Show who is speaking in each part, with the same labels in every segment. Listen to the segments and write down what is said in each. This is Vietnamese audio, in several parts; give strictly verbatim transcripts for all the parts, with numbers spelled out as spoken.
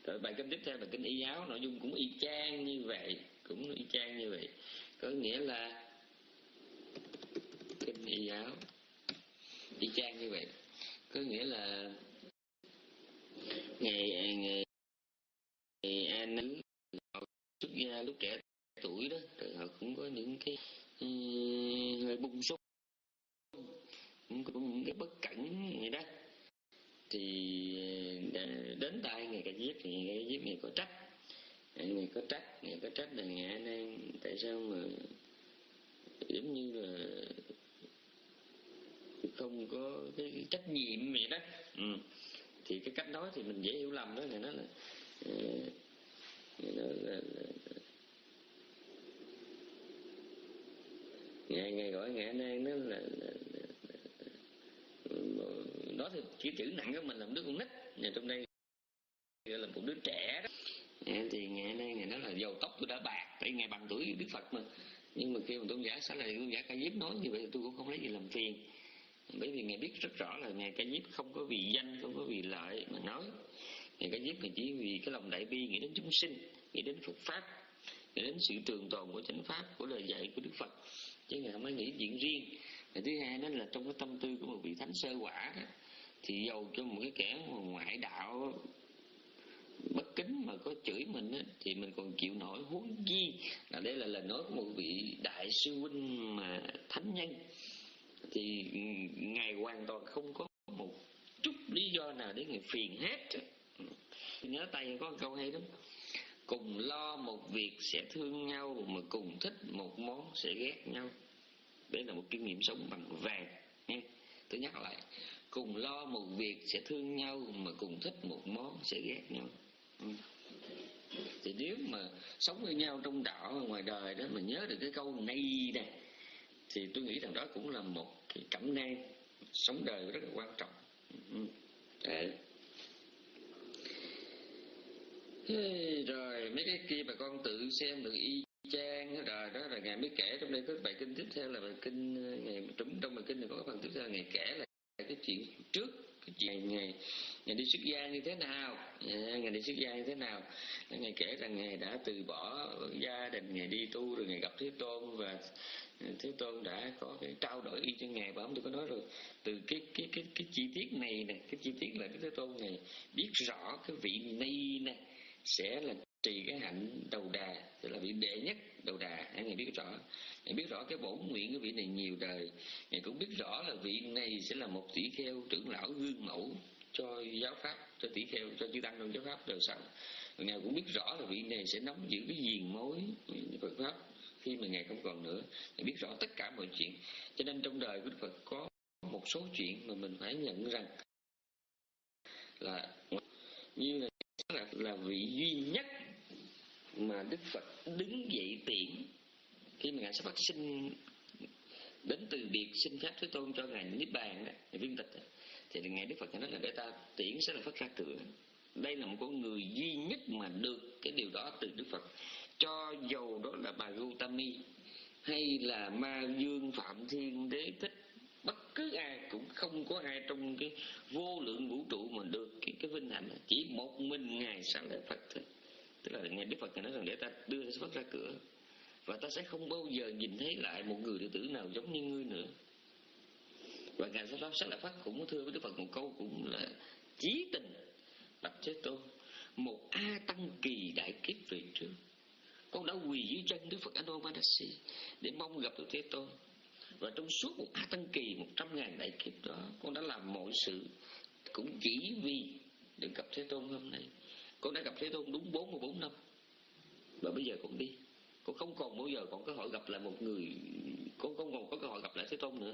Speaker 1: Rồi bài kinh tiếp theo là kinh Y Áo, nội dung cũng y chang như vậy, cũng y chang như vậy. Có nghĩa là kinh Y Áo y chang như vậy, có nghĩa là ngày ngày, ngày An Nữ họ xuất gia lúc trẻ tuổi đó, rồi họ cũng có những cái uh, hơi bung súc, cũng có những cái bất cẩn vậy đó, thì đến tay ngày Ca Diếp thì ngày Ca Diếp ngày có trách, ngày có trách, ngày có trách là ngày An Nan tại sao mà giống như là không có cái trách nhiệm vậy đó. Ừ. Thì cái cách nói thì mình dễ hiểu lầm đó, này nó là nó là, là ngày ngày gọi ngày An Nan đó là, là, là, là nói thì cái chữ nặng của mình là một đứa con nít, nhà trong đây là một đứa trẻ đó. Thì ngày An Nan ngày đó là dầu tóc tôi đã bạc, tại ngày bằng tuổi Đức Phật mà. Nhưng mà khi mà tôn giả Xá Lợi tôn giả Ca Diếp nói như vậy tôi cũng không lấy gì làm phiền, bởi vì ngài biết rất rõ là ngài Ca Diếp không có vì danh, không có vì lợi mà nói. Ngài Ca Diếp ngài chỉ vì cái lòng đại bi, nghĩ đến chúng sinh, nghĩ đến Phật pháp, nghĩ đến sự trường tồn của chánh pháp, của lời dạy của Đức Phật, chứ ngài không có nghĩ chuyện riêng. Và thứ hai đó là trong cái tâm tư của một vị thánh sơ quả đó, thì dầu cho một cái kẻ ngoại đạo bất kính mà có chửi mình á, thì mình còn chịu nổi, huống chi là đây là lời nói của một vị đại sư huynh mà thánh nhân, thì ngài hoàn toàn không có một chút lý do nào để ngài phiền hết. Nhớ tay có một câu hay lắm: cùng lo một việc sẽ thương nhau, mà cùng thích một món sẽ ghét nhau. Đấy là một kinh nghiệm sống bằng vàng nha. Tôi nhắc lại, cùng lo một việc sẽ thương nhau, mà cùng thích một món sẽ ghét nhau. Ừ. Thì nếu mà sống với nhau trong đạo ngoài đời đó mà nhớ được cái câu này nè, thì tôi nghĩ rằng đó cũng là một cái cẩm nang sống đời rất là quan trọng. Ừ. Đấy. Rồi mấy cái kia bà con tự xem được y chang rồi đó. Là ngài mới kể trong đây có bài kinh tiếp theo là bài kinh ngày trúng trong bài kinh này có cái phần tiếp theo là ngài kể là cái chuyện trước, cái chuyện ngày ngài đi xuất gia như thế nào, ngài đi xuất gia như thế nào. Ngài kể rằng ngài đã từ bỏ gia đình, ngài đi tu, rồi ngài gặp Thế Tôn, và Thế Tôn đã có cái trao đổi y cho ngài. Và ông tôi có nói rồi, từ cái cái cái cái chi tiết này nè, cái chi tiết là cái Thế Tôn này biết rõ cái vị này nè sẽ là trì cái hạnh đầu đà, tức là vị đệ nhất đầu đà. Ngài biết rõ, ngài biết rõ cái bổn nguyện của vị này nhiều đời. Ngài cũng biết rõ là vị này sẽ là một tỷ kheo trưởng lão gương mẫu cho giáo pháp, cho tỷ kheo, cho chư tăng trong giáo pháp đời sau. Ngài cũng biết rõ là vị này sẽ nắm giữ cái diền mối Phật pháp khi mà ngài không còn nữa. Ngài biết rõ tất cả mọi chuyện, cho nên trong đời của Đức Phật có một số chuyện mà mình phải nhận rằng là như là là, là vị duy nhất mà Đức Phật đứng dậy tiễn khi mà ngài sắp phát sinh, đến từ biệt xin phép Thế Tôn cho ngài niết bàn đó, ngài viên tịch đó. Thì ngài Đức Phật nói là để ta tiễn sẽ là phát ra cửa. Đây là một con người duy nhất mà được cái điều đó từ Đức Phật, cho dầu đó là bà Gautami hay là Ma Dương, Phạm Thiên, Đế Thích, bất cứ ai cũng không có ai trong cái vô lượng vũ trụ mà được cái, cái vinh hạnh, chỉ một mình ngài Xá Lợi Phật thôi. Tức là ngài Đức Phật ngài nói rằng để ta đưa ta phát ra cửa, và ta sẽ không bao giờ nhìn thấy lại một người đệ tử nào giống như ngươi nữa. Và ngài Xá Lợi Phật cũng thưa với Đức Phật một câu cũng là chí tình: bạch Thế Tôn, một A Tăng Kỳ đại kiếp về trước, con đã quỳ dưới chân Đức Phật Anapantasy để mong gặp được Thế Tôn. Và trong suốt một A Tăng Kỳ một trăm ngàn đại kiếp đó, con đã làm mọi sự cũng chỉ vì được gặp Thế Tôn hôm nay. Con đã gặp Thế Tôn đúng bốn mươi bốn năm, và bây giờ con đi, con không còn bao giờ còn cơ hội gặp lại một người, con không còn có cơ hội gặp lại Thế Tôn nữa.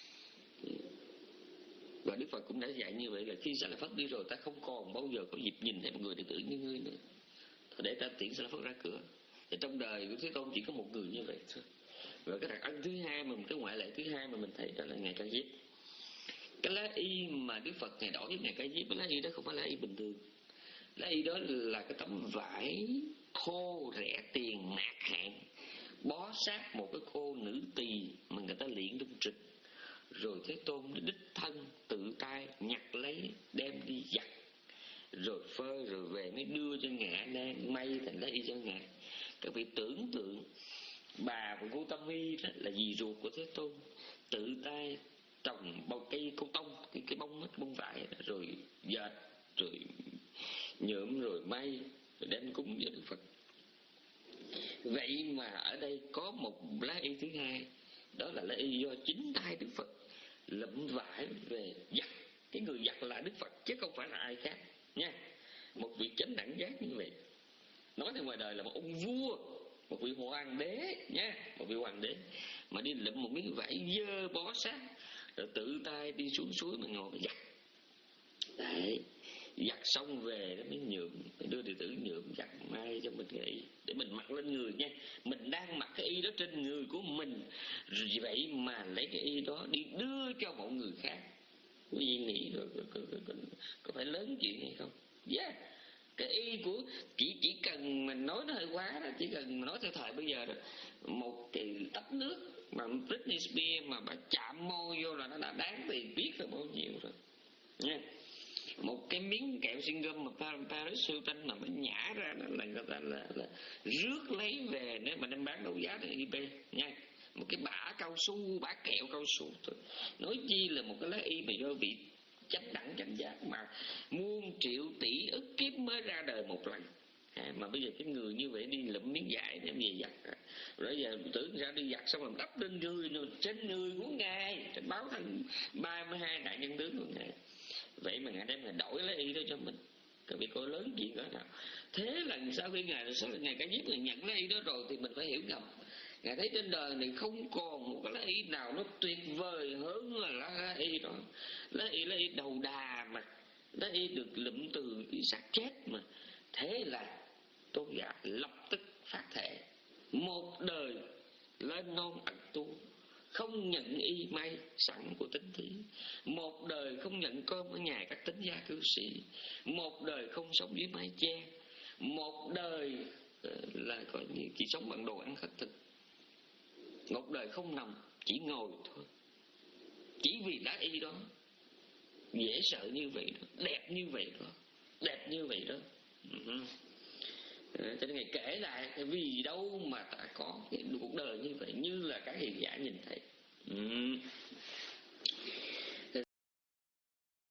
Speaker 1: Và Đức Phật cũng đã dạy như vậy, là khi Xá Lợi Phất đi rồi, ta không còn bao giờ có dịp nhìn thấy một người đệ tử như ngươi nữa, để ta tiễn Xá Lợi Phất ra cửa. Thì trong đời của Thế Tôn chỉ có một người như vậy thôi. Và cái đặc ân thứ hai mà cái ngoại lệ thứ hai mà mình thấy đó là ngài Ca Diếp. Cái lá y mà Đức Phật ngài đổi với ngài Ca Diếp, cái lá y đó không phải lá y bình thường. Lá y đó là cái tấm vải thô rẻ tiền nạc hạn, bó sát một cái cô nữ tỳ mà người ta luyện trong trực, rồi Thế Tôn đích thân tự tay nhặt lấy đem đi giặt, rồi phơi rồi về mới đưa cho ngài đang may thành lá y cho ngài. Các vị tưởng tượng bà và cô Tâm Y đó là dì ruột của Thế Tôn, tự tay trồng bao cây câu tông, cái cái bông cái bông vải đó, rồi dệt rồi nhuộm rồi may rồi đem cúng cho Đức Phật. Vậy mà ở đây có một lá y thứ hai, đó là lá y do chính tay Đức Phật lụm vải về giặt. Cái người giặt là Đức Phật chứ không phải là ai khác nha. Một vị chánh đẳng giác như vậy, nói theo ngoài đời là một ông vua, một vị hoàng đế nha, một vị hoàng đế mà đi lụm một miếng vải dơ bó sát rồi tự tay đi xuống suối mà ngồi mà giặt. Đấy, giặt xong về nó mới nhuộm, đưa đệ tử nhuộm giặt may cho mình cái y để mình mặc lên người nha. Mình đang mặc cái y đó trên người của mình, vì vậy mà lấy cái y đó đi đưa cho một người khác. Quý vị nghĩ có, có, có, có, có phải lớn chuyện hay không? Yeah. Cái y của chỉ chỉ cần mình nói nó hơi quá đó, chỉ cần nói theo thời bây giờ đó, một cái tách nước mà Britney Spears mà bà chạm môi vô là nó đã đáng tiền biết là bao nhiêu rồi nha. Một cái miếng kẹo sinh gum mà Paris Hilton mà nó nhả ra đó là người ta là, là rước lấy về nếu mà đem bán đấu giá trên eBay nha. Một cái bả cao su, bả kẹo cao su thôi, nói chi là một cái lá y mà do vị chánh đẳng chánh giác mà muôn triệu tỷ ức kiếp mới ra đời một lần. À, mà bây giờ cái người như vậy đi lụm miếng vải để về giặt, à, rồi giờ tưởng ra đi giặt xong rồi đắp lên người, trên người của ngài, trên báo thân ba mươi hai đại nhân tướng của ngài. Vậy mà ngài đem ngài đổi lấy y đó cho mình, các vị coi lớn chuyện cỡ nào. Thế là sau khi ngài sau ngài cả nhiếp ngài nhận lấy y đó rồi thì mình phải hiểu ngầm, ngài thấy trên đời này không còn một cái lá y nào nó tuyệt vời hơn là lá y đó. Lá y lá y đầu đà mà, lá y được lụm từ cái xác chết mà. Thế là Tôn giả lập tức phát thệ một đời lên non ẩn tu, không nhận y may sẵn của tín thí, một đời không nhận cơm ở nhà các tín gia cư sĩ, một đời không sống dưới mái che, một đời là coi như chỉ sống bằng đồ ăn khất thực, một đời không nằm chỉ ngồi thôi, chỉ vì lá y đó dễ sợ như vậy đó, đẹp như vậy đó, đẹp như vậy đó. Uh-huh. Cho nên Ngài kể lại vì đâu mà ta có cái cuộc đời như vậy, như là các hiền giả nhìn thấy. Ừ.